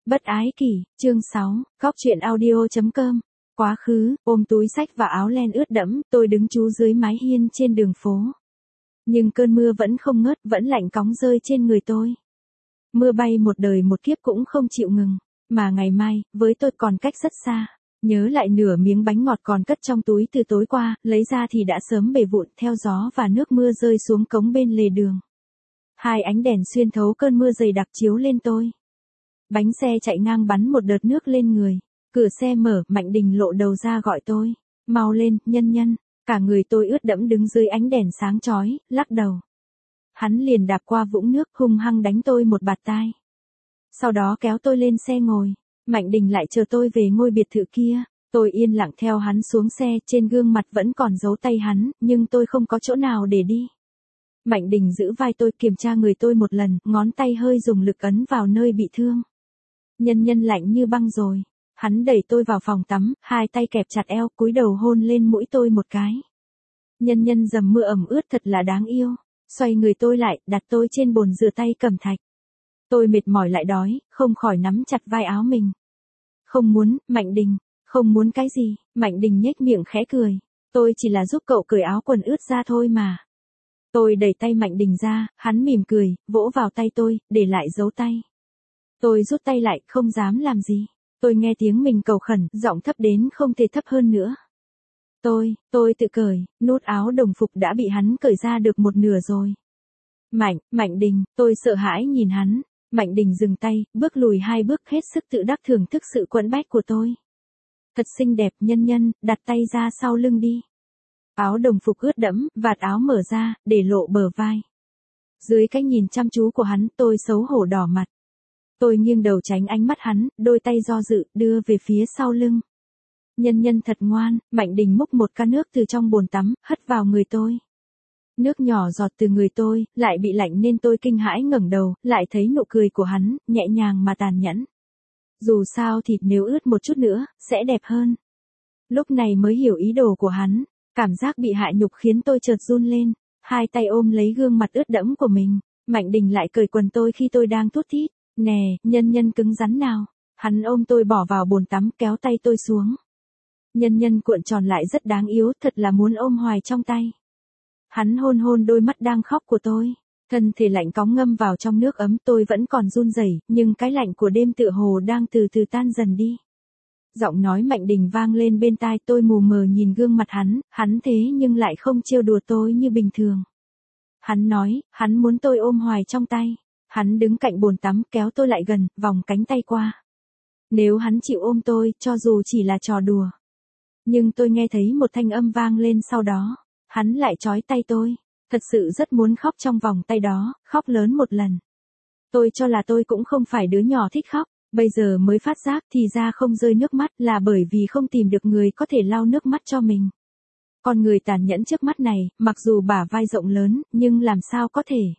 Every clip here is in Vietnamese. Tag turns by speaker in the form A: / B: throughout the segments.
A: Bất ái kỷ, chương 6, góc chuyện audio.com. Quá khứ, ôm túi sách và áo len ướt đẫm, tôi đứng trú dưới mái hiên trên đường phố. Nhưng cơn mưa vẫn không ngớt, vẫn lạnh cóng rơi trên người tôi. Mưa bay một đời một kiếp cũng không chịu ngừng, mà ngày mai, với tôi còn cách rất xa. Nhớ lại nửa miếng bánh ngọt còn cất trong túi từ tối qua, lấy ra thì đã sớm bể vụn theo gió và nước mưa rơi xuống cống bên lề đường. Hai ánh đèn xuyên thấu cơn mưa dày đặc chiếu lên tôi. Bánh xe chạy ngang bắn một đợt nước lên người. Cửa xe mở, Mạnh Đình lộ đầu ra gọi tôi. Mau lên, Nhân Nhân. Cả người tôi ướt đẫm đứng dưới ánh đèn sáng chói, lắc đầu. Hắn liền đạp qua vũng nước, hung hăng đánh tôi một bạt tai. Sau đó kéo tôi lên xe ngồi. Mạnh Đình lại chờ tôi về ngôi biệt thự kia. Tôi yên lặng theo hắn xuống xe, trên gương mặt vẫn còn dấu tay hắn, nhưng tôi không có chỗ nào để đi. Mạnh Đình giữ vai tôi, kiểm tra người tôi một lần, ngón tay hơi dùng lực ấn vào nơi bị thương. Nhân Nhân lạnh như băng rồi. Hắn đẩy tôi vào phòng tắm, hai tay kẹp chặt eo, cúi đầu hôn lên mũi tôi một cái. Nhân Nhân dầm mưa ẩm ướt thật là đáng yêu. Xoay người tôi lại, đặt tôi trên bồn rửa tay cẩm thạch. Tôi mệt mỏi lại đói, không khỏi nắm chặt vai áo mình. Không muốn, Mạnh Đình. Không muốn cái gì? Mạnh Đình nhếch miệng khẽ cười. Tôi chỉ là giúp cậu cởi áo quần ướt ra thôi mà. Tôi đẩy tay Mạnh Đình ra, hắn mỉm cười, vỗ vào tay tôi, để lại dấu tay. Tôi rút tay lại, không dám làm gì. Tôi nghe tiếng mình cầu khẩn, giọng thấp đến không thể thấp hơn nữa. Tôi tự cởi, nút áo đồng phục đã bị hắn cởi ra được một nửa rồi. Mạnh Đình, tôi sợ hãi nhìn hắn. Mạnh Đình dừng tay, bước lùi hai bước hết sức tự đắc thưởng thức sự quẫn bách của tôi. Thật xinh đẹp, Nhân Nhân, đặt tay ra sau lưng đi. Áo đồng phục ướt đẫm, vạt áo mở ra, để lộ bờ vai. Dưới cái nhìn chăm chú của hắn, tôi xấu hổ đỏ mặt. Tôi nghiêng đầu tránh ánh mắt hắn, đôi tay do dự, đưa về phía sau lưng. Nhân Nhân thật ngoan. Mạnh Đình múc một ca nước từ trong bồn tắm, hất vào người tôi. Nước nhỏ giọt từ người tôi, lại bị lạnh nên tôi kinh hãi ngẩng đầu, lại thấy nụ cười của hắn, nhẹ nhàng mà tàn nhẫn. Dù sao thì nếu ướt một chút nữa, sẽ đẹp hơn. Lúc này mới hiểu ý đồ của hắn, cảm giác bị hạ nhục khiến tôi chợt run lên, hai tay ôm lấy gương mặt ướt đẫm của mình. Mạnh Đình lại cởi quần tôi khi tôi đang thút thít. Nè, Nhân Nhân cứng rắn nào. Hắn ôm tôi bỏ vào bồn tắm, kéo tay tôi xuống. Nhân Nhân cuộn tròn lại rất đáng yếu, thật là muốn ôm hoài trong tay. Hắn hôn hôn đôi mắt đang khóc của tôi. Thân thể lạnh cóng ngâm vào trong nước ấm, tôi vẫn còn run rẩy, nhưng cái lạnh của đêm tựa hồ đang từ từ tan dần đi. Giọng nói Mạnh Đình vang lên bên tai tôi, mù mờ nhìn gương mặt hắn thế nhưng lại không trêu đùa tôi như bình thường. Hắn nói, hắn muốn tôi ôm hoài trong tay. Hắn đứng cạnh bồn tắm, kéo tôi lại gần, vòng cánh tay qua. Nếu hắn chịu ôm tôi, cho dù chỉ là trò đùa. Nhưng tôi nghe thấy một thanh âm vang lên sau đó. Hắn lại trói tay tôi. Thật sự rất muốn khóc trong vòng tay đó, khóc lớn một lần. Tôi cho là tôi cũng không phải đứa nhỏ thích khóc. Bây giờ mới phát giác thì ra không rơi nước mắt là bởi vì không tìm được người có thể lau nước mắt cho mình. Con người tàn nhẫn trước mắt này, mặc dù bả vai rộng lớn, nhưng làm sao có thể.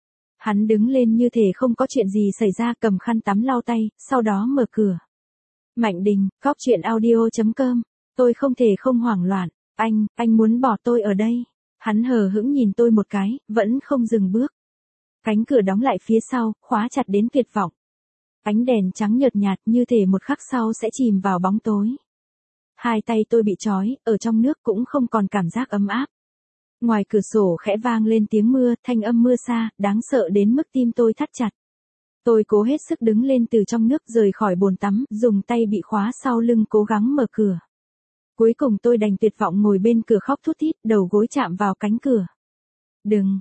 A: Hắn đứng lên như thể không có chuyện gì xảy ra, cầm khăn tắm lau tay, sau đó mở cửa. Mạnh Đình, góc chuyện audio.com. Tôi không thể không hoảng loạn. Anh muốn bỏ tôi ở đây. Hắn hờ hững nhìn tôi một cái, vẫn không dừng bước. Cánh cửa đóng lại phía sau, khóa chặt đến tuyệt vọng. Ánh đèn trắng nhợt nhạt như thể một khắc sau sẽ chìm vào bóng tối. Hai tay tôi bị trói, ở trong nước cũng không còn cảm giác ấm áp. Ngoài cửa sổ khẽ vang lên tiếng mưa, thanh âm mưa xa, đáng sợ đến mức tim tôi thắt chặt. Tôi cố hết sức đứng lên từ trong nước, rời khỏi bồn tắm, dùng tay bị khóa sau lưng cố gắng mở cửa. Cuối cùng tôi đành tuyệt vọng ngồi bên cửa khóc thút thít, đầu gối chạm vào cánh cửa. Đừng,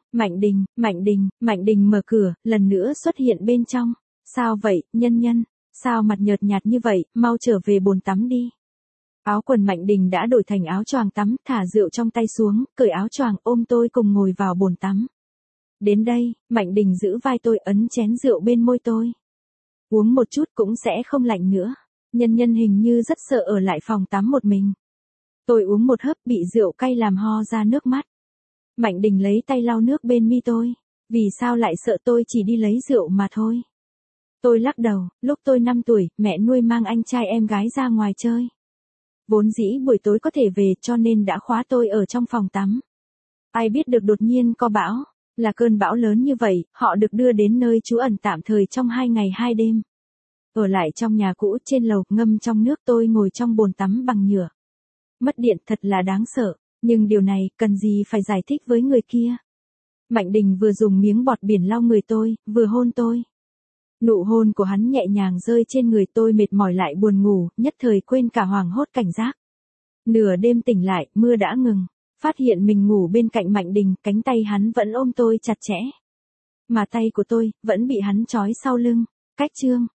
A: Mạnh Đình mở cửa, lần nữa xuất hiện bên trong. Sao vậy, Nhân Nhân? Sao mặt nhợt nhạt như vậy, mau trở về bồn tắm đi. Áo quần Mạnh Đình đã đổi thành áo choàng tắm, thả rượu trong tay xuống, cởi áo choàng, ôm tôi cùng ngồi vào bồn tắm. Đến đây, Mạnh Đình giữ vai tôi, ấn chén rượu bên môi tôi. Uống một chút cũng sẽ không lạnh nữa. Nhân Nhân hình như rất sợ ở lại phòng tắm một mình. Tôi uống một hớp, bị rượu cay làm ho ra nước mắt. Mạnh Đình lấy tay lau nước bên mi tôi. Vì sao lại sợ, tôi chỉ đi lấy rượu mà thôi. Tôi lắc đầu, lúc tôi 5 tuổi, mẹ nuôi mang anh trai em gái ra ngoài chơi. Vốn dĩ buổi tối có thể về, cho nên đã khóa tôi ở trong phòng tắm. Ai biết được đột nhiên có bão, là cơn bão lớn như vậy, họ được đưa đến nơi trú ẩn tạm thời trong 2 ngày 2 đêm. Ở lại trong nhà cũ trên lầu, ngâm trong nước, tôi ngồi trong bồn tắm bằng nhựa. Mất điện thật là đáng sợ, nhưng điều này cần gì phải giải thích với người kia. Mạnh Đình vừa dùng miếng bọt biển lau người tôi, vừa hôn tôi. Nụ hôn của hắn nhẹ nhàng rơi trên người tôi, mệt mỏi lại buồn ngủ, nhất thời quên cả hoảng hốt cảnh giác. Nửa đêm tỉnh lại, mưa đã ngừng. Phát hiện mình ngủ bên cạnh Mạnh Đình, cánh tay hắn vẫn ôm tôi chặt chẽ. Mà tay của tôi, vẫn bị hắn trói sau lưng. Cách chương